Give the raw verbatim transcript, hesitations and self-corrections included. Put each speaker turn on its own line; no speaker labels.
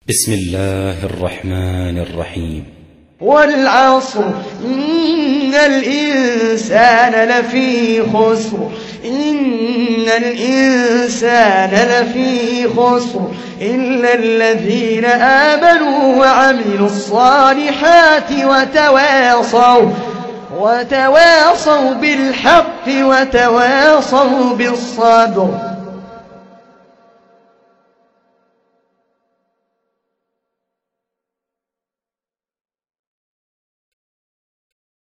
بسم الله الرحمن الرحيم.
والعصر إن الإنسان لفي خسر إن الإنسان لفي خسر إلا الذين آمنوا وعملوا الصالحات وتواصوا وتواصوا بالحق وتواصوا بالصبر.